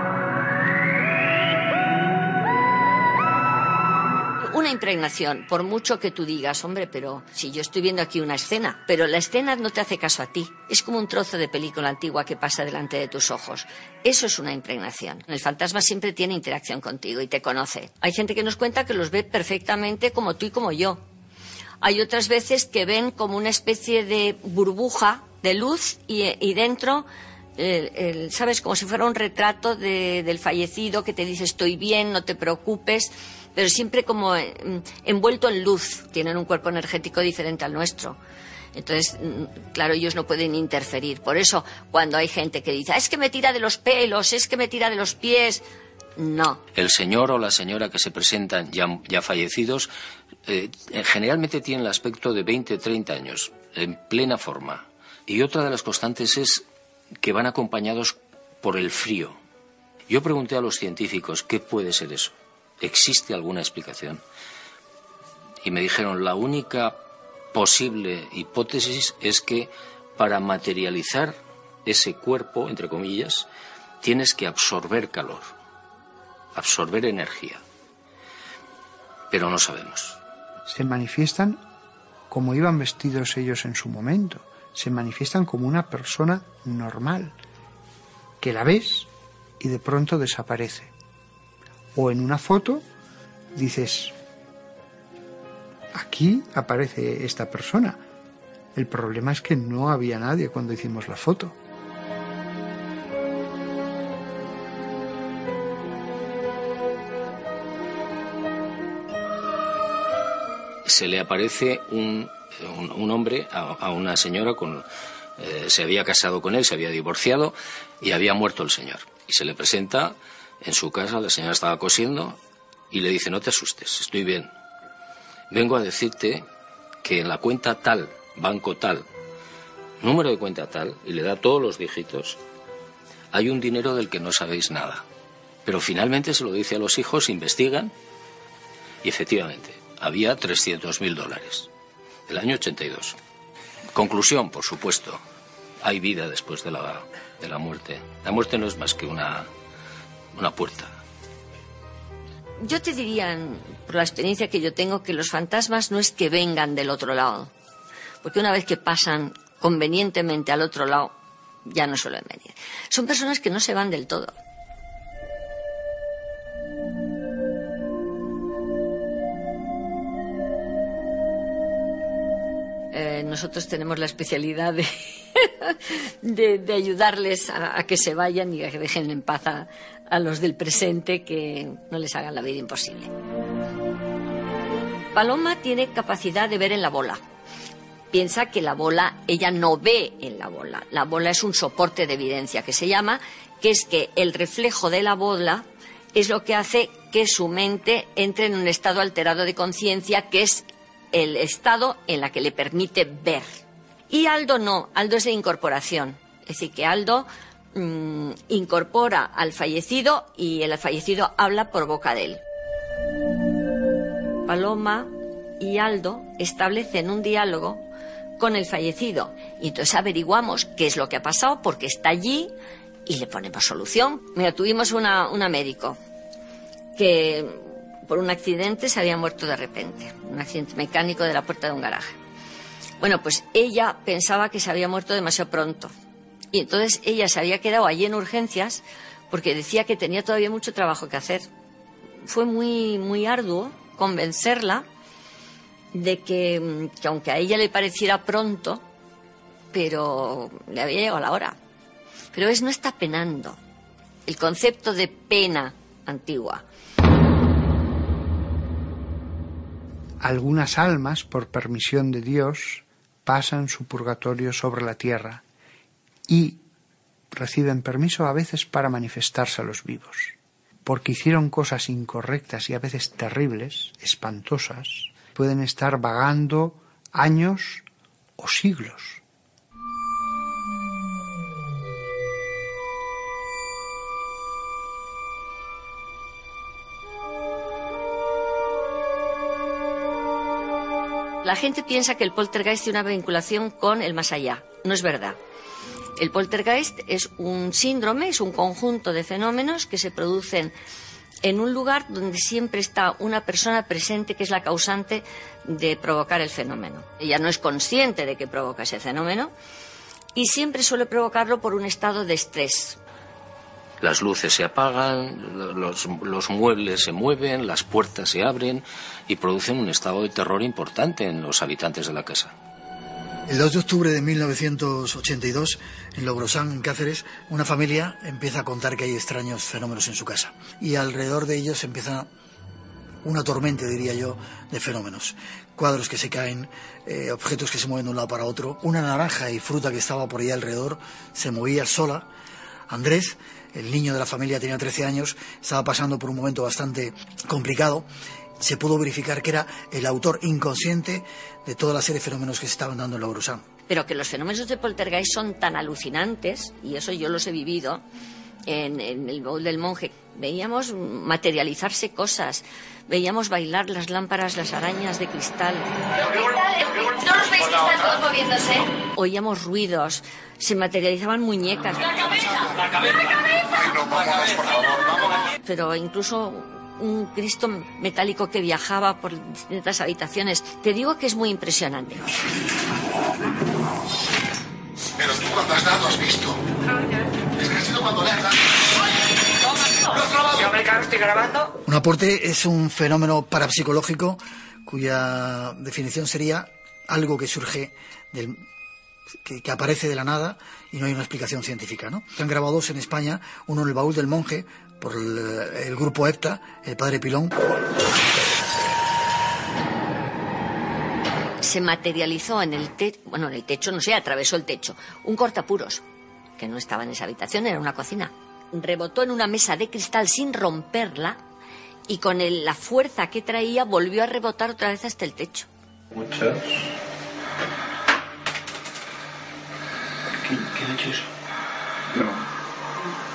Una impregnación, por mucho que tú digas, hombre, pero si yo estoy viendo aquí una escena, pero la escena no te hace caso a ti. Es como un trozo de película antigua que pasa delante de tus ojos. Eso es una impregnación. El fantasma siempre tiene interacción contigo y te conoce. Hay gente que nos cuenta que los ve perfectamente como tú y como yo. Hay otras veces que ven como una especie de burbuja de luz y dentro, ¿sabes? Como si fuera un retrato del fallecido que te dice: estoy bien, no te preocupes, pero siempre como envuelto en luz. Tienen un cuerpo energético diferente al nuestro. Entonces, claro, ellos no pueden interferir. Por eso, cuando hay gente que dice: es que me tira de los pelos, es que me tira de los pies... No. El señor o la señora que se presentan ya fallecidos generalmente tienen el aspecto de 20 o 30 años, en plena forma. Y otra de las constantes es que van acompañados por el frío. Yo pregunté a los científicos: ¿qué puede ser eso? ¿Existe alguna explicación? Y me dijeron: la única posible hipótesis es que para materializar ese cuerpo, entre comillas, tienes que absorber calor, absorber energía. Pero no sabemos. Se manifiestan como iban vestidos ellos en su momento. Se manifiestan como una persona normal, que la ves y de pronto desaparece. O en una foto dices: aquí aparece esta persona. El problema es que no había nadie cuando hicimos la foto. Se le aparece un hombre a una señora se había casado con él, se había divorciado y había muerto el señor. Y se le presenta en su casa, la señora estaba cosiendo y le dice: no te asustes, estoy bien. Vengo a decirte que en la cuenta tal, banco tal, número de cuenta tal, y le da todos los dígitos, hay un dinero del que no sabéis nada. Pero finalmente se lo dice a los hijos, investigan, y efectivamente, había $300.000, el año 82. Conclusión, por supuesto, hay vida después de la muerte. La muerte no es más que una puerta. Yo te diría, por la experiencia que yo tengo, que los fantasmas no es que vengan del otro lado, porque una vez que pasan convenientemente al otro lado, ya no suelen venir. Son personas que no se van del todo. Nosotros tenemos la especialidad de ayudarles a que se vayan y a que dejen en paz a los del presente, que no les hagan la vida imposible. Paloma tiene capacidad de ver en la bola. Piensa que la bola, ella no ve en la bola. La bola es un soporte de evidencia que se llama, que es que el reflejo de la bola es lo que hace que su mente entre en un estado alterado de conciencia, que es el estado en la que le permite ver. Y Aldo no, Aldo es de incorporación. Es decir, que Aldo incorpora al fallecido y el fallecido habla por boca de él. Paloma y Aldo establecen un diálogo con el fallecido y entonces averiguamos qué es lo que ha pasado, porque está allí, y le ponemos solución. Mira, tuvimos una médico que por un accidente se había muerto de repente, un accidente mecánico de la puerta de un garaje. Bueno, pues ella pensaba que se había muerto demasiado pronto, y entonces ella se había quedado allí en urgencias porque decía que tenía todavía mucho trabajo que hacer. Fue muy arduo convencerla de que aunque a ella le pareciera pronto, pero le había llegado la hora. Pero no está penando. El concepto de pena antigua. Algunas almas, por permisión de Dios, pasan su purgatorio sobre la tierra y reciben permiso a veces para manifestarse a los vivos, porque hicieron cosas incorrectas y a veces terribles, espantosas. Pueden estar vagando años o siglos. La gente piensa que el poltergeist tiene una vinculación con el más allá. No es verdad. El poltergeist es un síndrome, es un conjunto de fenómenos que se producen en un lugar donde siempre está una persona presente que es la causante de provocar el fenómeno. Ella no es consciente de que provoca ese fenómeno y siempre suele provocarlo por un estado de estrés. Las luces se apagan, los muebles se mueven, las puertas se abren y producen un estado de terror importante en los habitantes de la casa. El 2 de octubre de 1982, en Logrosán, en Cáceres, una familia empieza a contar que hay extraños fenómenos en su casa. Y alrededor de ellos empieza una tormenta, diría yo, de fenómenos. Cuadros que se caen, objetos que se mueven de un lado para otro. Una naranja y fruta que estaba por ahí alrededor se movía sola. Andrés, el niño de la familia, tenía 13 años, estaba pasando por un momento bastante complicado. Se pudo verificar que era el autor inconsciente de toda la serie de fenómenos que se estaban dando en Logrosán. Pero que los fenómenos de poltergeist son tan alucinantes, y eso yo los he vivido en el baúl del monje. Veíamos materializarse cosas, veíamos bailar las lámparas, las arañas de cristal. ¿No los veis que están todos moviéndose? Oíamos ruidos, se materializaban muñecas. ¡La cabeza! ¡La cabeza! Ay, no, vámonos, por favor, vámonos. Pero incluso un Cristo metálico que viajaba por distintas habitaciones. Te digo que es muy impresionante. Pero tú cuando has dado has visto. Es que ha sido cuando le has dado. Estoy grabando. Un aporte es un fenómeno parapsicológico cuya definición sería algo que surge que aparece de la nada y no hay una explicación científica, ¿no? Se han grabado dos en España, uno en el baúl del monje por el grupo EPTA, el padre Pilón. Se materializó en el techo, no sé, atravesó el techo, un cortapuros, que no estaba en esa habitación, era una cocina. Rebotó en una mesa de cristal sin romperla y con la fuerza que traía volvió a rebotar otra vez hasta el techo. Muchas. ¿Quién ha hecho eso? No.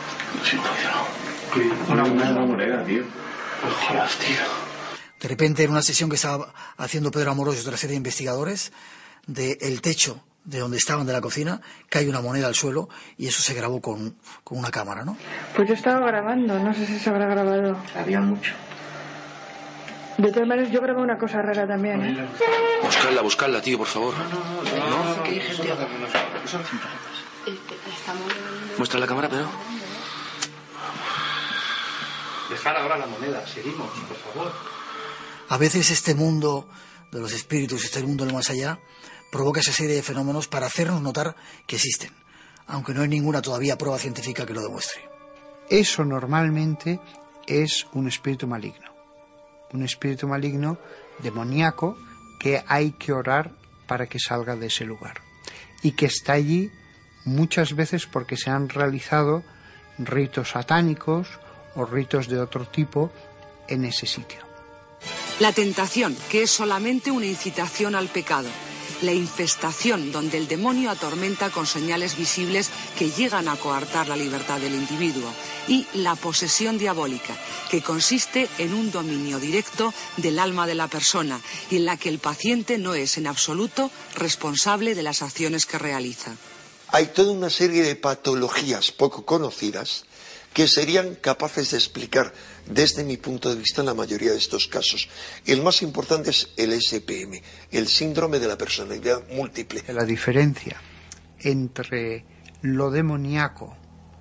Una moneda, tío. Joder, tío. De repente, en una sesión que estaba haciendo Pedro Amorós y otra serie de investigadores, del techo de donde estaban de la cocina, cae una moneda al suelo y eso se grabó con una cámara, ¿no? Pues yo estaba grabando, no sé si se habrá grabado. Había mucho. De todas maneras, yo grabé una cosa rara también, ¿eh? Buscadla, tío, por favor. No. Muestra la cámara, pero... Dejar ahora la moneda, seguimos, por favor. A veces este mundo de los espíritus, este mundo del más allá, provoca esa serie de fenómenos para hacernos notar que existen, aunque no hay ninguna todavía prueba científica que lo demuestre. Eso normalmente es un espíritu maligno demoníaco que hay que orar para que salga de ese lugar y que está allí muchas veces porque se han realizado ritos satánicos o ritos de otro tipo en ese sitio. La tentación, que es solamente una incitación al pecado. La infestación, donde el demonio atormenta con señales visibles que llegan a coartar la libertad del individuo. Y la posesión diabólica, que consiste en un dominio directo del alma de la persona y en la que el paciente no es en absoluto responsable de las acciones que realiza. Hay toda una serie de patologías poco conocidas que serían capaces de explicar, desde mi punto de vista, la mayoría de estos casos. El más importante es el SPM, el síndrome de la personalidad múltiple. La diferencia entre lo demoníaco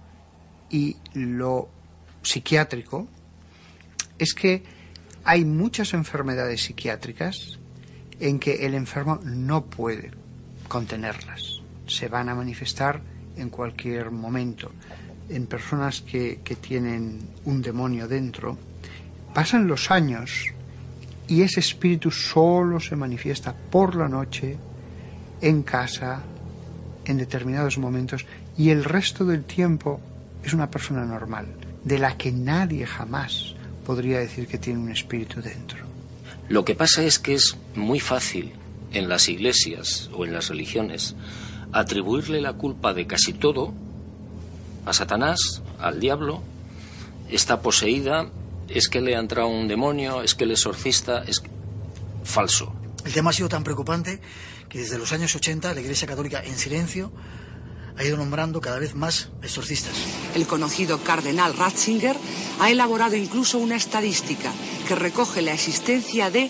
y lo psiquiátrico es que hay muchas enfermedades psiquiátricas en que el enfermo no puede contenerlas. Se van a manifestar en cualquier momento. En personas que tienen un demonio dentro, pasan los años y ese espíritu solo se manifiesta por la noche, en casa, en determinados momentos, y el resto del tiempo es una persona normal, de la que nadie jamás podría decir que tiene un espíritu dentro. Lo que pasa es que es muy fácil en las iglesias o en las religiones atribuirle la culpa de casi todo a Satanás, al diablo. Está poseída, es que le ha entrado un demonio, es que el exorcista, es falso. El tema ha sido tan preocupante que desde los años 80 la Iglesia Católica, en silencio, ha ido nombrando cada vez más exorcistas. El conocido cardenal Ratzinger ha elaborado incluso una estadística que recoge la existencia de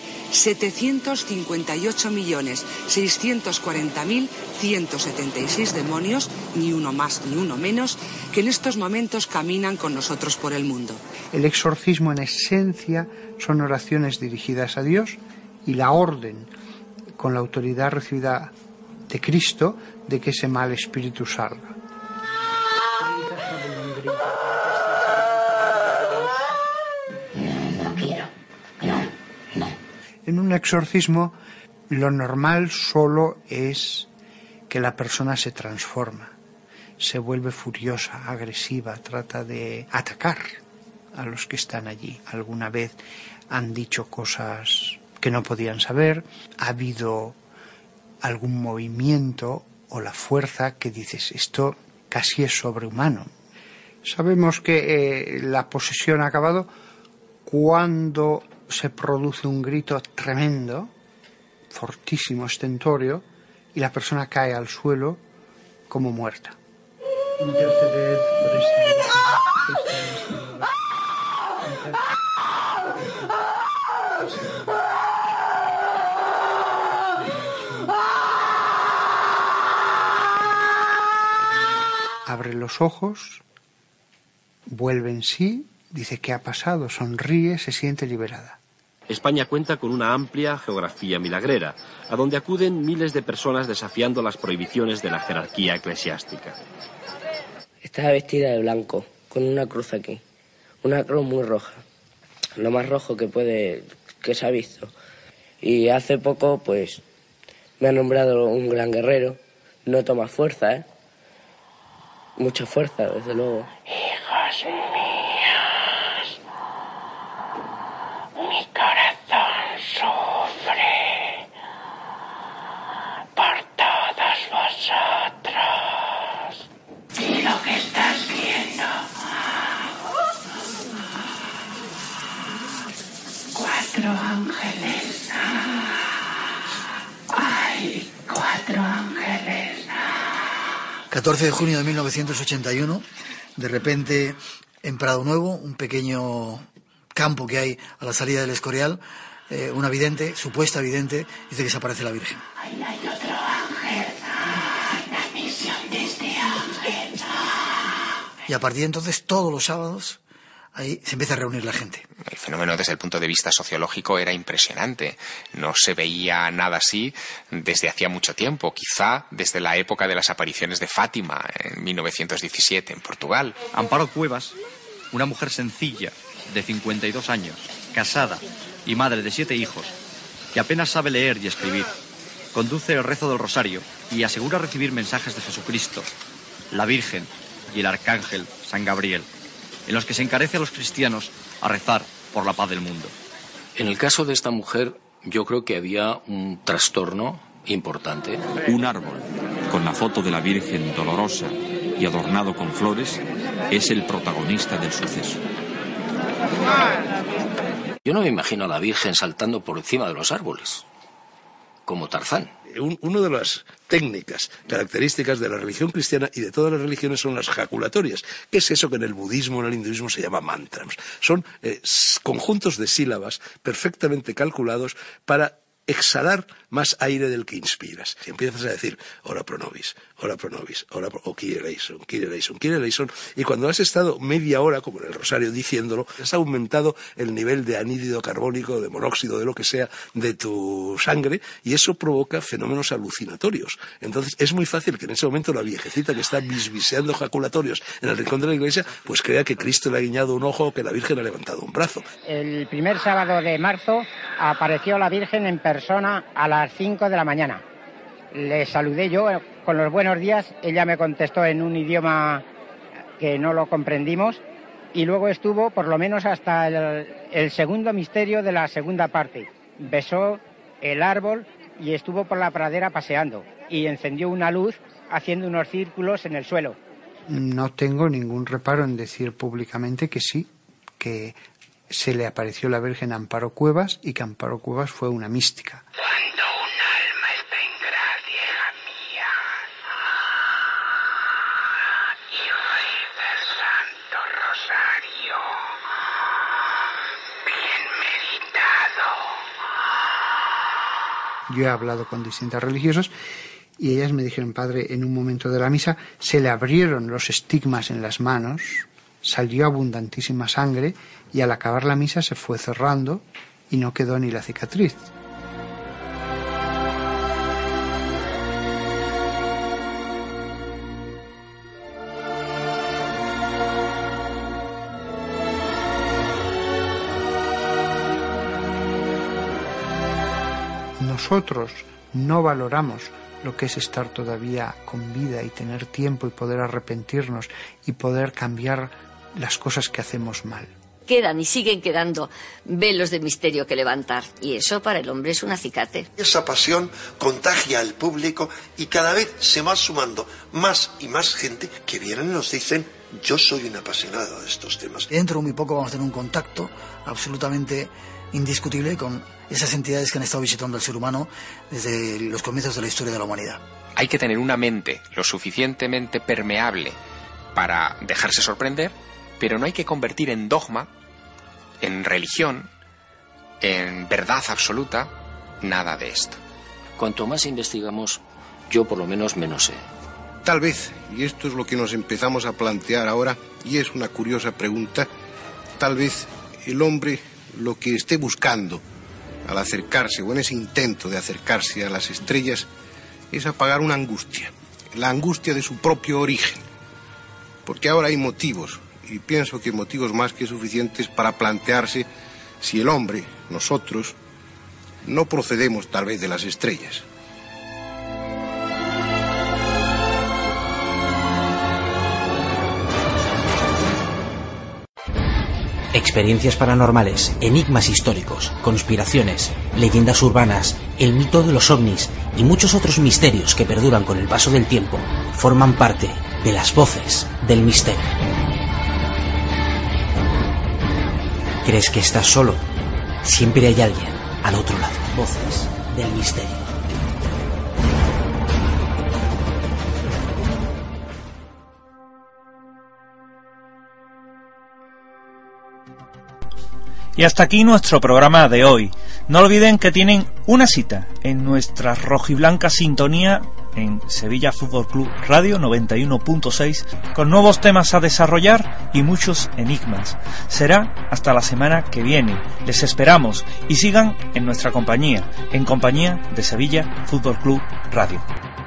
758.640.176 demonios, ni uno más ni uno menos, que en estos momentos caminan con nosotros por el mundo. El exorcismo en esencia son oraciones dirigidas a Dios y la orden con la autoridad recibida de Cristo de que ese mal espíritu salga. No quiero. No. En un exorcismo lo normal solo es que la persona se transforma, se vuelve furiosa, agresiva, trata de atacar a los que están allí. Alguna vez han dicho cosas que no podían saber, ha habido algún movimiento o la fuerza que dices, esto casi es sobrehumano. Sabemos que la posesión ha acabado cuando se produce un grito tremendo, fortísimo, estentorio, y la persona cae al suelo como muerta. Interceded por Abre los ojos, vuelve en sí, dice qué ha pasado, sonríe, se siente liberada. España cuenta con una amplia geografía milagrera, a donde acuden miles de personas desafiando las prohibiciones de la jerarquía eclesiástica. Estaba vestida de blanco, con una cruz aquí, una cruz muy roja, lo más rojo que se ha visto. Y hace poco, pues, me ha nombrado un gran guerrero. No toma fuerza, ¿eh? Mucha fuerza, desde luego. Hijos míos, mi corazón sufre por todos vosotros. Y lo que estás viendo 4 ángeles. Hay 4 ángeles. 14 de junio de 1981, de repente en Prado Nuevo, un pequeño campo que hay a la salida del Escorial, una vidente, supuesta vidente, dice que se aparece la Virgen. Ahí hay otro ángel. La misión de este ángel. Y a partir de entonces, todos los sábados, ahí se empieza a reunir la gente. El fenómeno desde el punto de vista sociológico era impresionante. No se veía nada así desde hacía mucho tiempo, quizá desde la época de las apariciones de Fátima en 1917 en Portugal. Amparo Cuevas, una mujer sencilla, de 52 años, casada y madre de 7 hijos, que apenas sabe leer y escribir, conduce el rezo del rosario y asegura recibir mensajes de Jesucristo, la Virgen y el Arcángel San Gabriel, en los que se encarece a los cristianos a rezar por la paz del mundo. En el caso de esta mujer, yo creo que había un trastorno importante. Un árbol con la foto de la Virgen dolorosa y adornado con flores es el protagonista del suceso. Yo no me imagino a la Virgen saltando por encima de los árboles, como Tarzán. Una de las técnicas características de la religión cristiana y de todas las religiones son las jaculatorias. ¿Qué es eso que en el budismo, en el hinduismo se llama mantras? Son conjuntos de sílabas perfectamente calculados para exhalar más aire del que inspiras. Si empiezas a decir ora pro nobis, o Kyrie eleison, Kyrie eleison, Kyrie eleison, y cuando has estado media hora, como en el rosario, diciéndolo, has aumentado el nivel de anhídrido carbónico, de monóxido, de lo que sea, de tu sangre, y eso provoca fenómenos alucinatorios. Entonces es muy fácil que en ese momento la viejecita que está bisbiseando jaculatorios en el rincón de la iglesia, pues crea que Cristo le ha guiñado un ojo o que la Virgen ha levantado un brazo. El primer sábado de marzo apareció la Virgen en persona a las 5 de la mañana. Le saludé yo con los buenos días, ella me contestó en un idioma que no lo comprendimos y luego estuvo por lo menos hasta el segundo misterio de la segunda parte. Besó el árbol y estuvo por la pradera paseando y encendió una luz haciendo unos círculos en el suelo. No tengo ningún reparo en decir públicamente que sí, que se le apareció la Virgen a Amparo Cuevas y que Amparo Cuevas fue una mística. Cuando un alma está en gracia, hija mía, y reza el Santo Rosario, bien meditado. Yo he hablado con distintas religiosas y ellas me dijeron, padre, en un momento de la misa se le abrieron los estigmas en las manos, salió abundantísima sangre y al acabar la misa se fue cerrando y no quedó ni la cicatriz. Nosotros no valoramos lo que es estar todavía con vida y tener tiempo y poder arrepentirnos y poder cambiar las cosas que hacemos mal. Quedan y siguen quedando velos de misterio que levantar y eso para el hombre es un acicate. Esa pasión contagia al público y cada vez se va sumando más y más gente que vienen y nos dicen yo soy un apasionado de estos temas. Dentro de muy poco vamos a tener un contacto absolutamente indiscutible con esas entidades que han estado visitando al ser humano desde los comienzos de la historia de la humanidad. Hay que tener una mente lo suficientemente permeable para dejarse sorprender, pero no hay que convertir en dogma, en religión, en verdad absoluta, nada de esto. Cuanto más investigamos, yo por lo menos menos sé. Tal vez, y esto es lo que nos empezamos a plantear ahora, y es una curiosa pregunta, tal vez el hombre lo que esté buscando al acercarse, o en ese intento de acercarse a las estrellas, es apagar una angustia, la angustia de su propio origen. Porque ahora hay motivos, y pienso que motivos más que suficientes para plantearse si el hombre, nosotros, no procedemos tal vez de las estrellas. Experiencias paranormales, enigmas históricos, conspiraciones, leyendas urbanas, el mito de los ovnis y muchos otros misterios que perduran con el paso del tiempo forman parte de las voces del misterio. ¿Crees que estás solo? Siempre hay alguien al otro lado. Voces del misterio. Y hasta aquí nuestro programa de hoy. No olviden que tienen una cita en nuestra rojiblanca sintonía en Sevilla Fútbol Club Radio 91.6 con nuevos temas a desarrollar y muchos enigmas. Será hasta la semana que viene. Les esperamos y sigan en nuestra compañía, en compañía de Sevilla Fútbol Club Radio.